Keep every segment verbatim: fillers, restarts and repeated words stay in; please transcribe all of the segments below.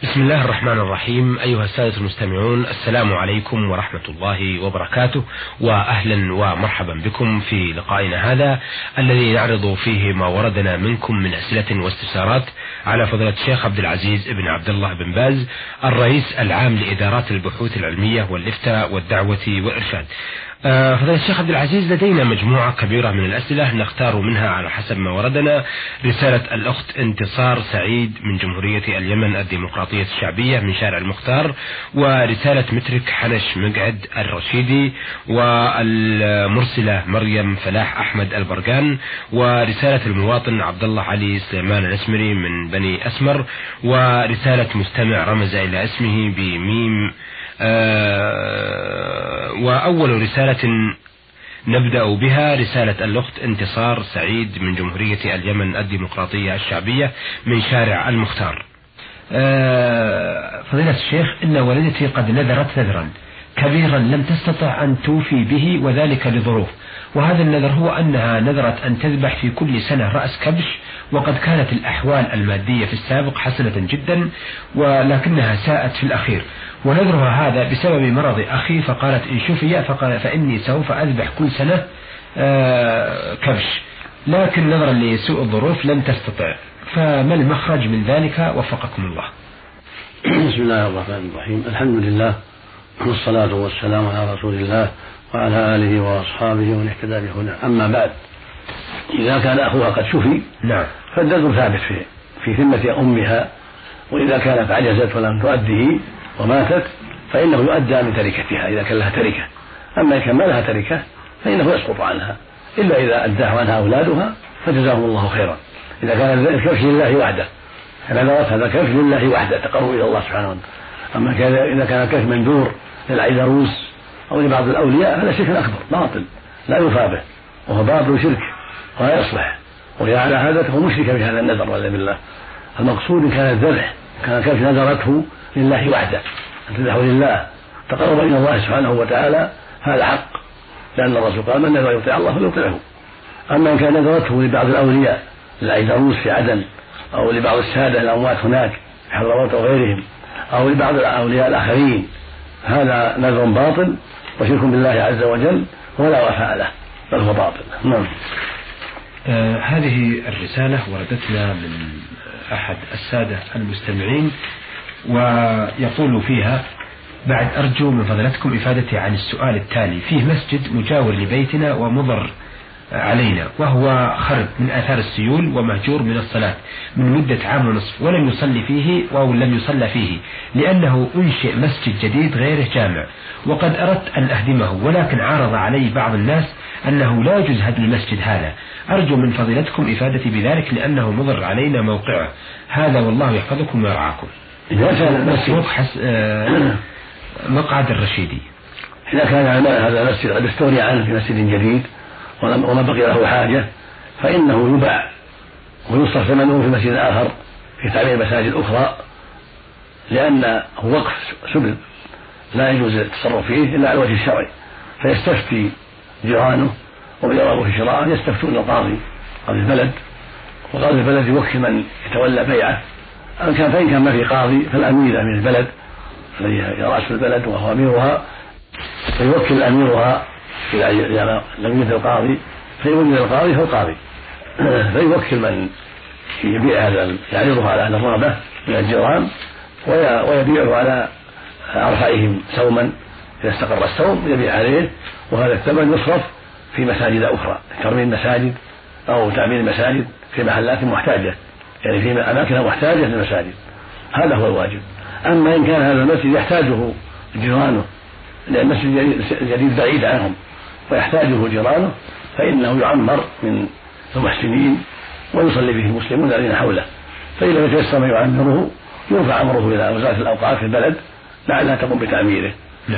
بسم الله الرحمن الرحيم. أيها السادة المستمعون، السلام عليكم ورحمة الله وبركاته، وأهلا ومرحبا بكم في لقائنا هذا الذي نعرض فيه ما وردنا منكم من أسئلة واستفسارات على فضيلة الشيخ عبد العزيز بن عبد الله بن باز، الرئيس العام لإدارات البحوث العلمية والإفتاء والدعوة والإرشاد. فضيلة الشيخ عبد العزيز، لدينا مجموعة كبيرة من الأسئلة نختار منها على حسب ما وردنا رسالة الأخت انتصار سعيد من جمهورية اليمن الديمقراطية الشعبية من شارع المختار، ورسالة مترك حنش مقعد الرشيدي، والمرسلة مريم فلاح أحمد البرقان، ورسالة المواطن عبد الله علي سليمان الأسمري من بني أسمر، ورسالة مستمع رمز إلى اسمه بميم. آه وأول رسالة نبدأ بها رسالة الأخت انتصار سعيد من جمهورية اليمن الديمقراطية الشعبية من شارع المختار. آه فضيلة الشيخ، إن والدتي قد نذرت نذرا كبيرا لم تستطع أن توفي به، وذلك لظروف، وهذا النذر هو أنها نذرت أن تذبح في كل سنة رأس كبش، وقد كانت الأحوال المادية في السابق حسنة جدا ولكنها ساءت في الأخير، ونذرها هذا بسبب مرض أخي، فقالت إن شفي فإني سوف أذبح كل سنة آه كبش، لكن نظرا لسوء الظروف لم تستطع، فما المخرج من ذلك وفقكم الله؟ بسم الله الرحمن الرحيم. الحمد لله والصلاة والسلام على رسول الله وعلى آله وأصحابه ومن اهتدى بهداه. أما بعد، إذا كان أخوها قد شفي نعم فالنذر ثابت في في ذمة أمها، وإذا كانت عجزت ولم تؤديه وماتت فإنه يؤدى من تركتها إذا كان لها تركة. أما إذا كان ما لها تركة فإنه يسقط عنها، إلا إذا أداه عنها أولادها فجزاهم الله خيرا. إذا كان الكفش لله وحده، فنذرت هذا الكفش لله وحده تقرب إلى الله سبحانه وتعالى. أما إذا كان الكفش مندور للعيدروس أو لبعض الأولياء هذا شرك أكبر باطل لا يوفى به، وهو باطل شرك ولا يصلح، وهي على هذا تكون مشركة بهذا النذر والعياذ بالله. المقصود إن كان الذبح كان الكفش نذرته لله وحده، أن تذبحه لله تقرب إلى الله سبحانه وتعالى، هذا حق، لأن الرسول قال من نذر يطيع الله فليطيعه. أما إن كان نذرته لبعض الأولياء للعيدروس في عدن، أو لبعض السادة الأموات هناك في حضرموت وغيرهم، أو لبعض الأولياء الآخرين، هذا نذر باطل وشرك بالله عز وجل ولا وفاء له، بل هو باطل. نعم. آه هذه الرسالة وردتنا من أحد السادة المستمعين، ويقول فيها: بعد أرجو من فضلتكم إفادتي عن السؤال التالي. فيه مسجد مجاور لبيتنا ومضر علينا، وهو خرب من آثار السيول ومهجور من الصلاة من مدة عام ونصف، ولم يصلي فيه أو لم يصلى فيه لأنه أنشئ مسجد جديد غير جامع، وقد أردت أن أهدمه، ولكن عارض علي بعض الناس أنه لا يجوز هدم المسجد هذا. أرجو من فضيلتكم إفادتي بذلك لأنه مضر علينا موقعه هذا، والله يحفظكم ويرعاكم. مسروق حس... آه... مقعد الرشيدي. إذا كان هذا المسجد قد استغني عنه في مسجد جديد وما بقي له حاجة فإنه يباع ويصرف ثمنه في مسجد آخر في تعمير مساجد أخرى، لأنه وقف سبل لا يجوز التصرف فيه إلا على الوجه الشرعي، فيستفتي جيرانه ومن يرغب في شراءه يستفتون القاضي قاضي البلد، وقاضي البلد يوكل من يتولى بيعه. أن كان فإن كان ما في قاضي فالأمير من البلد الذي رأس البلد وهو أميرها، فيوكل أميرها إذا لم يوجد القاضي فيوجد القاضي هو القاضي فيوكل من يبيع هذا يعرضها على الرغبة من الجيران ويبيعه على أرفعهم سوما، إذا استقر السوم يبيع عليه، وهذا الثمن يصرف في مساجد أخرى، ترميم مساجد أو تعمير مساجد في محلات محتاجة، يعني في أماكن محتاجة للمساجد. هذا هو الواجب. أما إن كان هذا المسجد يحتاجه جيرانه لأن المسجد الجديد بعيد عنهم ويحتاجه جيرانه فإنه يعمر من المحسنين ويصلي به المسلمون الذين حوله، فإذا تيسر ما يعمره يرفع أمره إلى وزارة الأوقاف في البلد لعلها تقوم بتعميره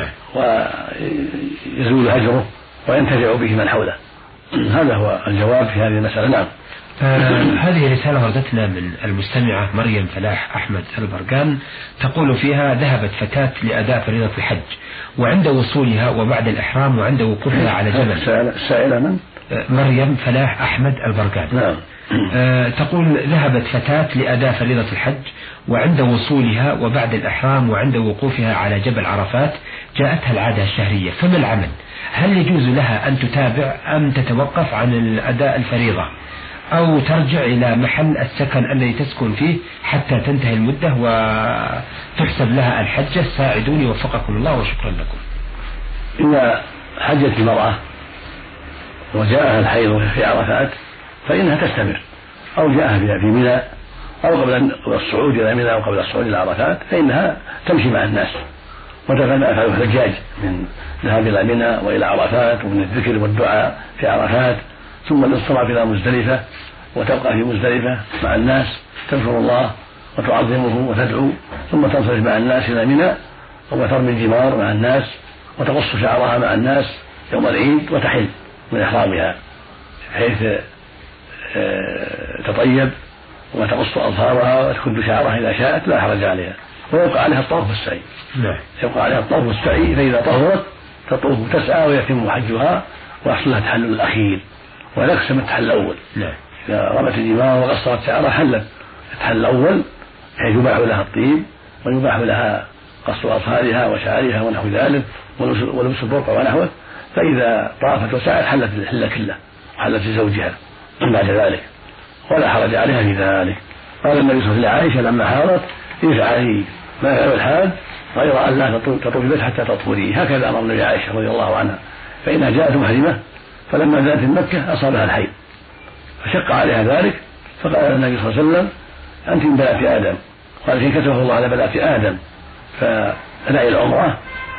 ويزول هجره وينتفع به من حوله. هذا هو الجواب في هذه المسألة. نعم. آه هذه رسالة وردتنا من المستمعة مريم فلاح أحمد البرقان، تقول فيها: ذهبت فتاة لأداء فريضة الحج، وعند وصولها وبعد الإحرام وعند وقوفها على جبل. السائلة من؟ آه مريم فلاح أحمد البرقان. نعم. آه تقول: ذهبت فتاة لأداء فريضة الحج، وعند وصولها وبعد الإحرام وعند وقوفها على جبل عرفات جاءتها العادة الشهرية، فما العمل؟ هل يجوز لها أن تتابع أم تتوقف عن الأداء الفريضة أو ترجع إلى محل السكن الذي تسكن فيه حتى تنتهي المدة وتحسب لها الحجة؟ ساعدوني وفقكم الله وشكرا لكم. إذا حجت المرأة وجاءها الحيض في عرفات فإنها تستمر، أو جاءها في منى أو قبل الصعود إلى منى أو قبل الصعود إلى عرفات فإنها تمشي مع الناس وتفعل ما يفعله الحجاج من ذهاب إلى منى وإلى عرفات ومن الذكر والدعاء في عرفات، ثم الانصراف إلى مزدلفة وتبقى في مزدلفة مع الناس تذكر الله وتعظمه وتدعو، ثم تنصرف مع الناس إلى منى وترمي الجمار مع الناس وتقص شعرها مع الناس يوم العيد وتحل من إحرامها حيث تطيب وتقص أظفارها وتكد شعرها إذا شاءت لا حرج عليها، ويبقى عليها الطواف والسعي. نعم. يبقى عليها الطواف والسعي، فإذا طهرت تطوف تسعى ويتم حجها ويحصل لها التحلل الأخير ويقسم التحلل الأول. نعم. إذا رمت الجمار وقصرت شعرها حلت التحلل الأول حيث يباح لها الطيب ويباح لها قص أظفارها وشعرها ونحو ذلك ولبس البرقع ونحوه، فإذا طافت وسعت حلت الحل كله وحلت لزوجها بعد ذلك ولا حرج عليها في ذلك. قال النبي صلى الله عليه وسلم لعائشة لما حاضت افعلي ما يفعل الحاج غير أن لا تطوفي بيت حتى تطهري، هكذا أمر النبي عائشة رضي الله عنها، فإنها جاءت محرمة فلما نزلت مكة أصابها الحيض فشق عليها ذلك، فقال النبي صلى الله عليه وسلم أنت من بنات آدم، قال إن كتبه الله على بنات آدم فدعي العمرة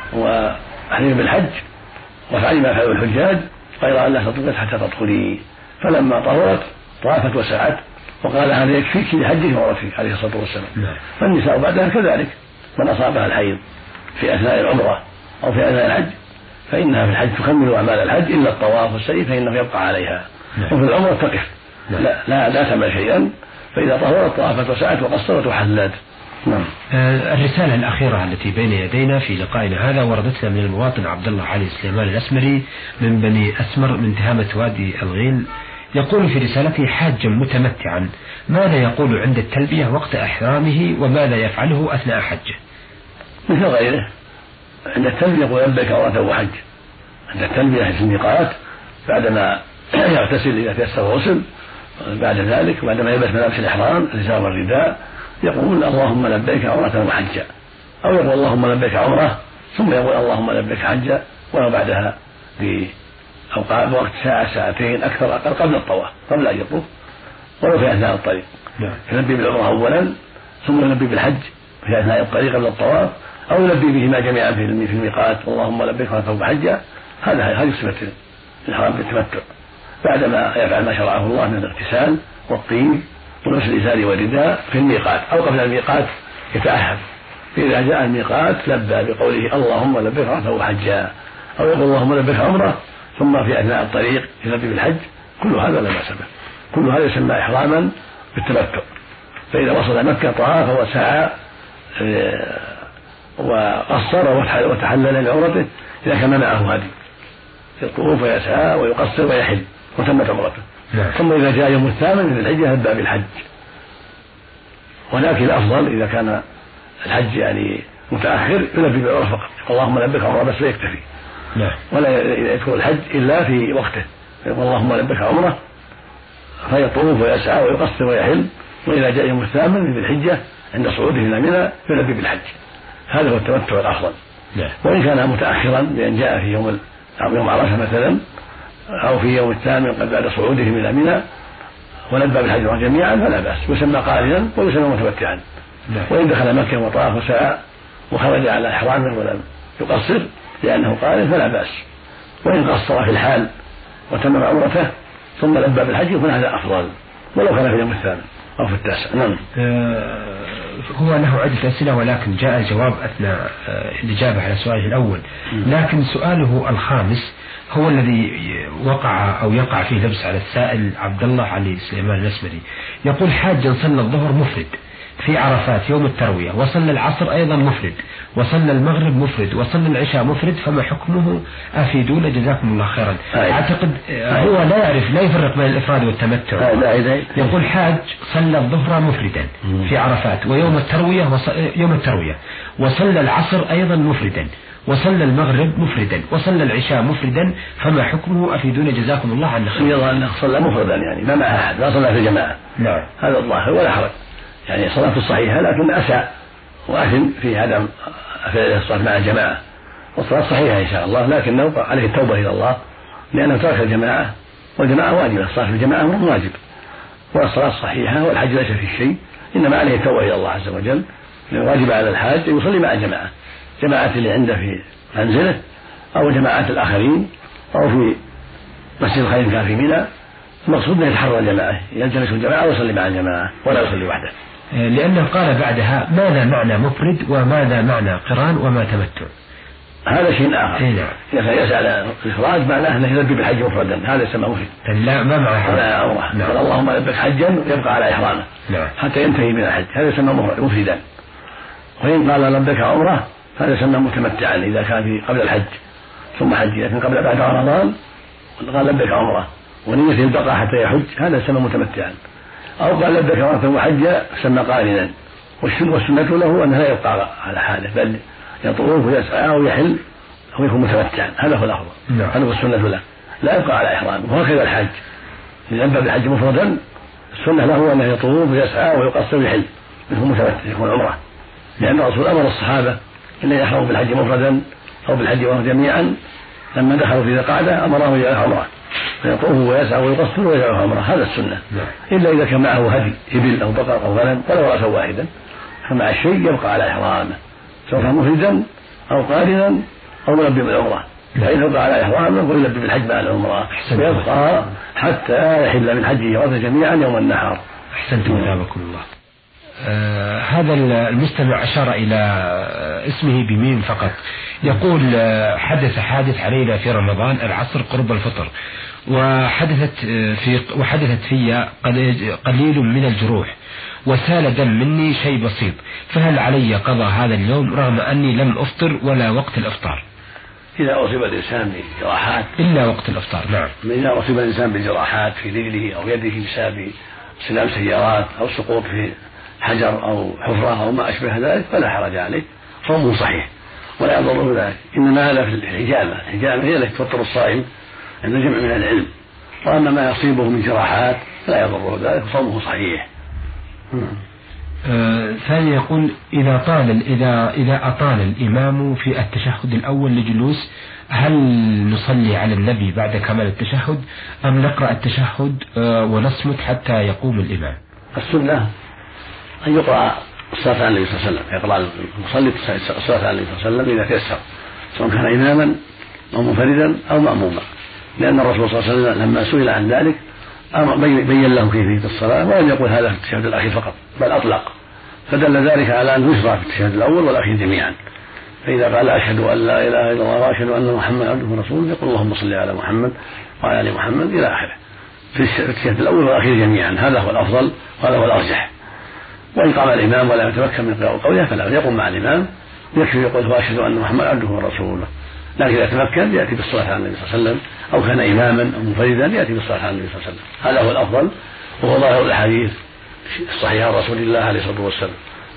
وأحرمي بالحج وافعلي ما يفعل الحجاج غير أن لا تطوفي بيت حتى تطهري. فلما طهرت طافت وسعت وقال هذا يكفيك لحجك وعمرتك عليه الصلاة والسلام. فالنساء بعدها كذلك من أصابها الحيض في أثناء العمرة أو في أثناء الحج فإنها في الحج تكمل أعمال الحج إلا الطواف والسعي فإنه يبقى عليها، وفي العمرة تقف لا لا, لا تعمل شيئا، فإذا طهرت طافت وسعت وقصرت وحلت. نعم. آه الرسالة الأخيرة التي بين يدينا في لقائنا هذا وردتنا من المواطن عبد الله علي سليمان الأسمري من بني أسمر من تهامة وادي الغيل، يقول في رسالته حاجا متمتعا ماذا يقول عند التلبية وقت إحرامه وماذا يفعله أثناء حجه؟ مثل غيره، عند التلبية يقول لبيك عمرة وحج. عند التلبية في الميقات بعدما يغتسل إذا تيسر غسل، بعد ذلك بعدما يلبس ملابس الإحرام الإزار والرداء يقول اللهم لبيك عمرة وحجا، أو يقول اللهم لبيك عمرة ثم يقول اللهم لبيك حجا، ولو بعدها بأوقات وقت ساعة ساعتين أكثر أقل قبل الطواف قبل أن يطوف ولو في أثناء الطريق. يلبي بالعمرة أولا ثم يلبي بالحج في أثناء الطريق قبل الطواف، أو يلبي بهما جميعا في الميقات اللهم لبيك عمرة وحجا. هذا هذه صفة الإحرام بالتمتع بعدما يفعل ما شرعه الله من الاغتسال والطيب ولبس الإزار والرداء في الميقات أو قبل الميقات يتأهب، فإذا جاء الميقات لبى بقوله اللهم لبيك عمرة وحجا، أو يقول اللهم لبيك عمرة ثم في أثناء الطريق يلبي بالحج. كل هذا لا بأس به، كل هذا يسمى إحراما بالتمتع. فإذا وصل مكة طاف وسعى وقصر وتحلل لعمرته إذا كان معه هدي يطوف ويسعى ويقصر ويحل وتمت عمرته. ثم إذا جاء يوم الثامن من الحجة يبدأ بالحج، ولكن الأفضل إذا كان الحج يعني متأخر يلبي بالعمرة فقط، اللهم لبيك عمرة بس ويكتفي، ولا يذكر الحج إلا في وقته، يقول اللهم لبيك عمرة فيطوف ويسعى ويقصر ويحل، وإذا جاء يوم الثامن من الحجة عند صعوده إلى منى يلبي بالحج. هذا هو التمتع الأفضل. وإن كان متأخرا بأن جاء في يوم يوم عرفة مثلا أو في يوم الثامن قد بعد صعودهم إلى منى ولبى بالحج جميعا فلا بأس، يسمى قارنا ويسمى متمتعا. وإن دخل مكة وطاف وسعى وخرج على إحرامه ولم يقصر لأنه قارن فلا بأس، وإن قصر في الحال وتمم عمرته ثم لبى بالحج يكون هذا أفضل ولو كان في يوم الثامن أو في التاسع. نعم. آه هو له عدة أسئلة ولكن جاء الجواب أثناء آه الإجابة على سؤاله الأول، لكن سؤاله الخامس هو الذي وقع أو يقع فيه لبس على السائل عبد الله علي سليمان الأسمري. يقول حاجا صلى الظهر مفرد في عرفات يوم التروية وصلى العصر أيضا مفرد وصلى المغرب مفرد وصلى العشاء مفرد فما حكمه؟ أفيدونا جزاكم الله خيرا. أعتقد هو لا يعرف لا يفرق بين الإفراد والتمتع. يقول حاج صلى الظهر مفردا في عرفات ويوم التروية يوم التروية وصلى العصر أيضا مفردا وصلى المغرب مفردا وصلى العشاء مفردا فما حكمه؟ أفيدونا جزاكم الله عنا خير. يظهر أنه صلى مفردا يعني ما معه أحد لا صلى في الجماعة. نعم هذا الظاهر ولا حرج يعني صلاته صحيحة لكن أساء وأثم في عدم فعل الصلاة مع الجماعة والصلاة صحيحة إن شاء الله لكنه عليه التوبة إلى الله لأنه ترك الجماعة والجماعة واجبة الصلاة في الجماعة أمر واجب والصلاة صحيحة والحج ليس فيه شيء إنما عليه التوبة إلى الله عز وجل واجب على الحاج أن يصلي مع الجماعة جماعة اللي عنده في منزله أو جماعات الآخرين أو في مسجد الخير كان في منى المقصود أن يتحرى الجماعة يجلس الجماعة ويصلي مع الجماعة ولا يصلي وحده لأنه قال بعدها ماذا معنى مفرد وماذا معنى قران وما تمتع؟ هذا شيء آخر. إذا يسأل الإفراد معناه أنه يلبي بالحج مفردا هذا يسمى مفرد. لا ما معنى ولا عمرة. نعم. اللهم لبك حجا يبقى على إحرامه. نعم. حتى ينتهي من الحج هذا يسمى مفردا. وإن قال لبك عمرة هذا يسمى متمتعا إذا كان في قبل الحج ثم حج لكن قبل بعد رمضان قال لبك عمرة ونيته البقاء حتى يحج هذا يسمى متمتعا. أو قال لبك عمرة وحجا يسمى قارنا والسنة له أنه لا يبقى على حاله بل يطوف ويسعى ويحل أو يكون متمتعا هذا هو الأفضل. هذا هو السنة له لا يبقى على إحرامه وهكذا الحج إذا أنبى بالحج مفردا السنة له أنه يطوف ويسعى ويقصر ويحل يكون متمتع يكون عمرة لأن الرسول أمر الصحابة إن يحرموا بالحج مفردا أو بالحج وهم جميعا لما دخلوا في ذي القعدة أمرهم إلى عمرة فيطوف ويسعى ويقصر ويجعل عمرة هذا السنة. إلا إذا كان معه هدي إبل أو بقر أو غنم ولو رأسا واحدا فمع الشيء يبقى على إحرامه سواء كان مفردا أو قارنا أو ملبي بالعمرة فإن يبقى على إحرامه ويلبي بالحج مع العمرة ويبقى حتى يحل من حجه وعمرته جميعا يوم النحر. أحسنتم أجابكم الله. آه هذا المستمع أشار إلى اسمه بميم فقط يقول آه حدث حادث علينا في رمضان العصر قرب الفطر وحدثت في وحدثت في قليل من الجروح وسال دم مني شيء بسيط فهل علي قضاء هذا اليوم رغم أني لم أفطر ولا وقت الإفطار؟ إذا أصيب الإنسان بجراحات إلا وقت الإفطار. نعم. إذا أصيب الإنسان بجراحات في رجله أو يده بسبب سلام سيارات أو سقوط في حجر أو حفرة أو ما أشبه ذلك فلا حرج عليه صومه صحيح ولا يضره ذلك إنما هذا في الحجامة الحجامة هي التي تفطر الصائم عند جمع من العلم وأما ما يصيبه من جراحات لا يضره ذلك صومه صحيح. آه ثاني يقول إذا طال إذا إذا أطال الإمام في التشهد الأول لجلوس هل نصلي على النبي بعد كمال التشهد أم نقرأ التشهد آه ونصمت حتى يقوم الإمام؟ السنة أن يقرأ الصلاة على النبي صلى الله عليه وسلم يقرأ المصلي الصلاة على النبي صلى الله عليه وسلم إذا تيسر سواء كان إماما أو منفردا أو مأموما لأن الرسول صلى الله عليه وسلم لما سئل عن ذلك بين لهم كيفية الصلاة ولم يقل هذا في التشهد الأخير فقط بل أطلق فدل ذلك على أنه يشرع في التشهد الأول والأخير جميعا فإذا قال أشهد أن لا إله إلا الله وأشهد أن محمدا عبده ورسوله يقول اللهم صل على محمد وعلى آل محمد إلى آخره في التشهد الأول والأخير جميعا هذا هو الأفضل وهذا هو الأرجح. وإن قام الإمام ولا يتمكن من قراءة قوله فلا يقوم مع الإمام يكفي يقول وأشهد أن محمدا عبده ورسوله لكن إذا تمكن يأتي بالصلاة على النبي صلى الله عليه وسلم أو كان إماما أو منفردا يأتي بالصلاة على النبي صلى الله عليه وسلم هذا هو الأفضل وهو ظاهر الأحاديث الصحيحة عن رسول الله عليه الصلاة والسلام.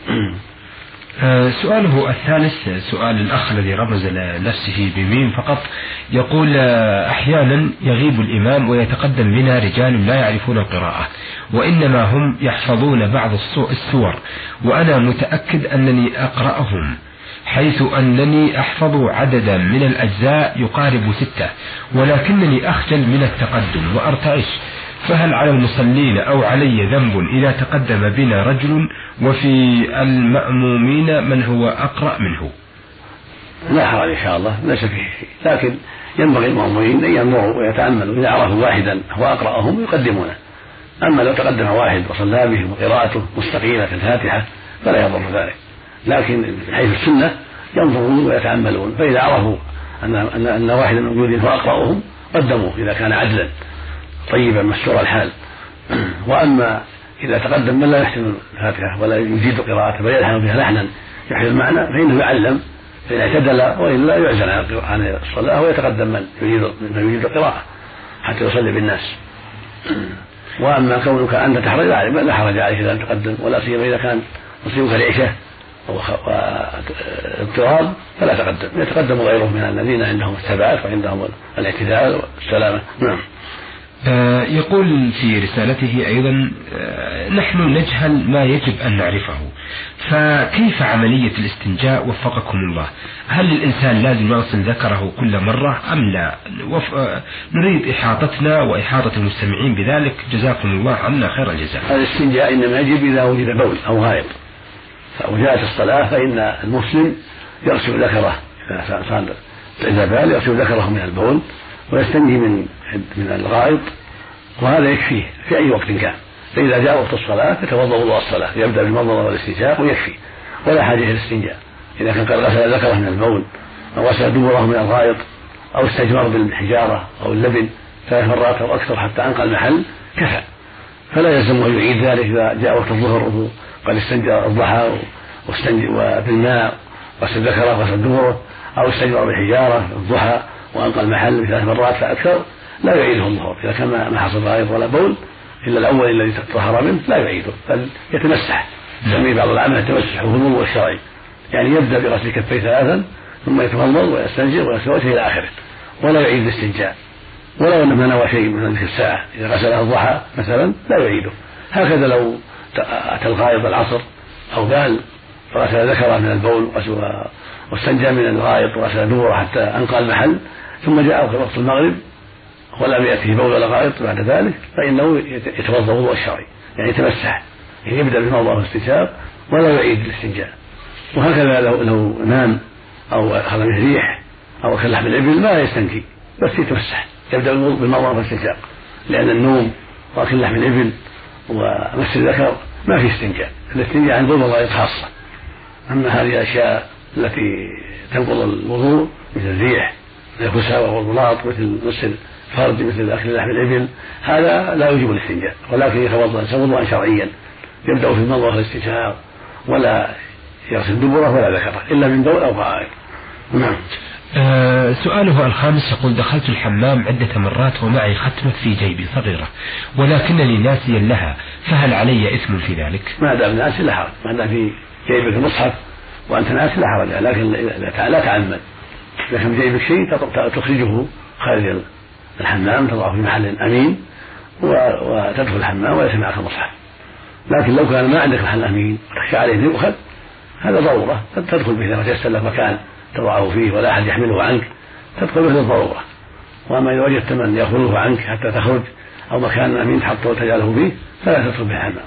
سؤاله الثالث سؤال الأخ الذي رمز لنفسه بميم فقط يقول أحيانا يغيب الإمام ويتقدم بنا رجال لا يعرفون القراءة وإنما هم يحفظون بعض السور وأنا متأكد أنني أقرأهم حيث أنني أحفظ عددا من الأجزاء يقارب ستة ولكنني أخجل من التقدم وأرتعش فهل على المصلين أو علي ذنب إذا تقدم بنا رجل وفي المأمومين من هو أقرأ منه؟ لا حرج إن شاء الله ليس فيه شيء لكن ينبغي المأمومين أن ينظروا ويتأملوا إذا عرفوا واحدا هو أقرأهم يقدمونه أما لو تقدم واحد وصلى به وقراءته مستقيمة في الفاتحة فلا يضر ذلك لكن من حيث السنة ينظرون ويتأملون فإذا عرفوا أن أن, أن واحدا موجود هو أقرأهم قدموه إذا كان عدلا طيبا مستور الحال. وأما إذا تقدم من لا يحسن الفاتحة ولا يجيد قراءته بل يلحن فيها لحنا يحسن المعنى فإنه يعلم فإن اعتدل وإلا يعزل عن الصلاة ويتقدم من يجيد من يجيد القراءة حتى يصلي بالناس. وأما كونك أنت تحرج لا حرج عليك إذا تقدم، ولا سيما إذا كان مصيبك العشاء واضطراب فلا تقدم، يتقدم غيره من الذين عندهم الثبات وعندهم الاعتدال والسلامة. نعم. آه يقول في رسالته أيضا آه نحن نجهل ما يجب أن نعرفه، فكيف عملية الاستنجاء وفقكم الله؟ هل الإنسان لازم يغسل ذكره كل مرة أم لا؟ آه نريد إحاطتنا وإحاطة المستمعين بذلك، جزاكم الله عنا خير الجزاء. الاستنجاء إنما يجب إذا وجد بول أو غائط أو جاءت الصلاة، فإن المسلم يغسل ذكره إذا صار إذا بال يغسل ذكره من البول ويستنجي من من الغائط، وهذا يكفيه في أي وقت كان. فإذا جاء وقت الصلاة يتوضأ وضوء الصلاة، يبدأ بالمضمضة والاستنشاق ويكفي ولا حاجة إلى الاستنجاء. إذا كان قد غسل ذكره من البول أو غسل دبره من الغائط أو استجمر بالحجارة أو اللبن ثلاث مرات أو أكثر حتى أنقى المحل كفى، فلا يلزم أن يعيد ذلك إذا جاء وقت الظهر قد استنجى الضحى واستنجى بالماء غسل ذكره غسل دبره أو استجمر بالحجارة الضحى وأنقى المحل بثلاث مرات فأكثر لا يعيده الظهر. إذا كان ما حصل غائط ولا بول إلا الأول الذي طهر منه لا يعيده بل يتمسح. يسميه بعض العلماء التمسح وهو الوضوء الشرعي، يعني يبدأ بغسل كفيه ثلاثا ثم يتمضمض ويستنجي ويغسل وجهه إلى آخره ولا يعيد الاستنجاء، ولو أنه نوى شيء من تلك الساعة إذا غسله الضحى مثلا لا يعيده. هكذا لو أتى الغائط العصر أو بال فغسل ذكره من البول واستنجى من الغائط وغسل دبره حتى أنقى المحل ثم جاء وقت المغرب ولم يأته بول ولا غائط بعد ذلك فإنه يتوضأ وضوء الشرعي، يعني يتمسح، يعني يبدأ بالمضمضة والاستنشاق ولا يعيد الاستنجاء. وهكذا لو لو نام أو أخذ منه ريح أو أكل لحم الإبل ما يستنجي بس يتمسح، يبدأ بالمضمضة والاستنشاق، لأن النوم وأكل لحم الإبل ومس الذكر ما في استنجاء، الاستنجاء عند الغائط خاصة. أما هذه الأشياء التي تنقض الوضوء مثل الريح الكساوة والبلاط مثل مس الفرج مثل أكل لحم الإبل هذا لا يوجب الاستنجاء، ولكن يتوضأ وضوءا شرعيا يبدأ في المضمضة والاستنشاق ولا يغسل دبره ولا ذكره إلا من بول أو غائط. نعم. آه سؤاله الخامس يقول دخلت الحمام عدة مرات ومعي ختمة في جيبي صغيرة ولكنني ناسيا لها، فهل علي إثم في ذلك؟ ما دام ناسي لا حرج، ما دام في جيبك المصحف وأنت ناسي لا حرج، لكن لا تعمد. إذا كان في جيبك شيء تخرجه خارج الحمام تضعه في محل أمين وتدخل الحمام وليس معك المصحف. لكن لو كان ما عندك محل أمين تخشى عليه يؤخذ هذا ضرورة تدخل به إذا تيسر لك مكان تضعه فيه ولا أحد يحمله عنك تدخل به للضرورة. وأما إذا وجدت من يأخذه عنك حتى تخرج أو مكان أمين تحطه وتجعله فيه فلا تدخل به الحمام.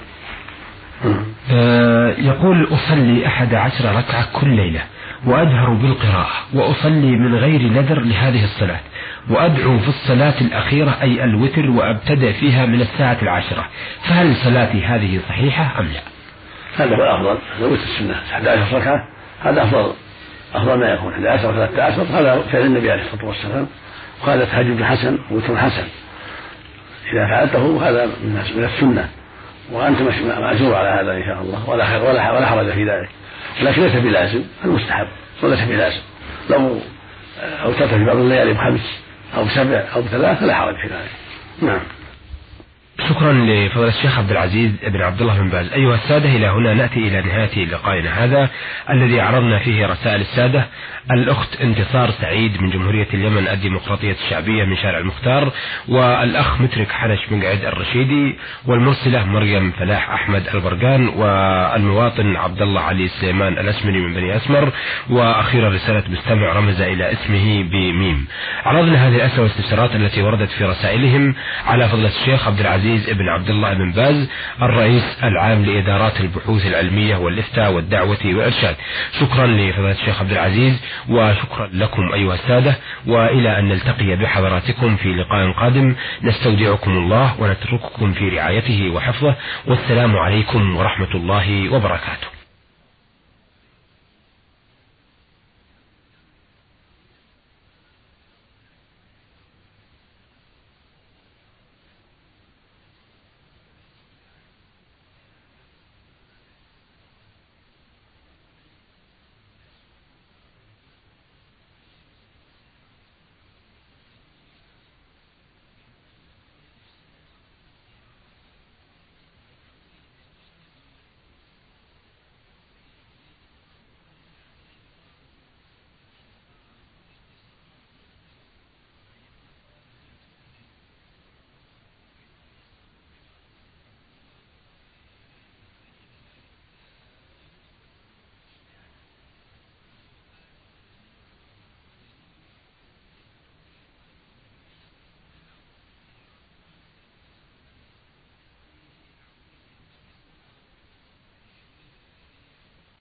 آه يقول أصلي أحد عشر ركعة كل ليلة وأجهر بالقراءة وأصلي من غير نذر لهذه الصلاة وأدعو في الصلاة الأخيرة أي الوتر وأبتدأ فيها من الساعة العاشرة، فهل صلاتي هذه صحيحة أم لا؟ هذا هو الأفضل، هذا وتر السنة أحد عشر ركعة هذا أفضل أفضل ما يكون. أحد عشر ثلاثة عشر هذا فعل النبي عليه الصلاة والسلام، وهذا تهجد حسن ووتر حسن إذا فعلته هذا من السنة وأنت مأجور على هذا إن شاء الله ولا خير ولا ولا حرج في ذلك، لكن ليس بلازم، المستحب وليس بلازم. لو أوترت في بعض الليالي بخمس أو بسبع أو بثلاث لا حرج في ذلك. نعم. شكرا لفضل الشيخ عبد العزيز بن عبد الله بن باز. أيها السادة، إلى هنا نأتي إلى نهاية لقائنا هذا الذي عرضنا فيه رسائل السادة. الأخت انتصار سعيد من جمهورية اليمن الديمقراطية الشعبية من شارع المختار، والأخ مترك حنش مقعد الرشيدي، والمرسلة مريم فلاح أحمد البرقان، والمواطن عبد الله علي سليمان الأسمري من بني أسمر، وأخيرا رسالة مستمع رمز إلى اسمه بميم. عرضنا هذه الأسئلة والاستفسارات التي وردت في رسائلهم على فضل الشيخ عبد العزيز بن عبد الله بن باز الرئيس العام لإدارات البحوث العلمية والإفتاء والدعوة والإرشاد. شكرا لفضل الشيخ عبد العزيز وشكرا لكم أيها السادة، وإلى أن نلتقي بحضراتكم في لقاء قادم نستودعكم الله ونترككم في رعايته وحفظه، والسلام عليكم ورحمة الله وبركاته.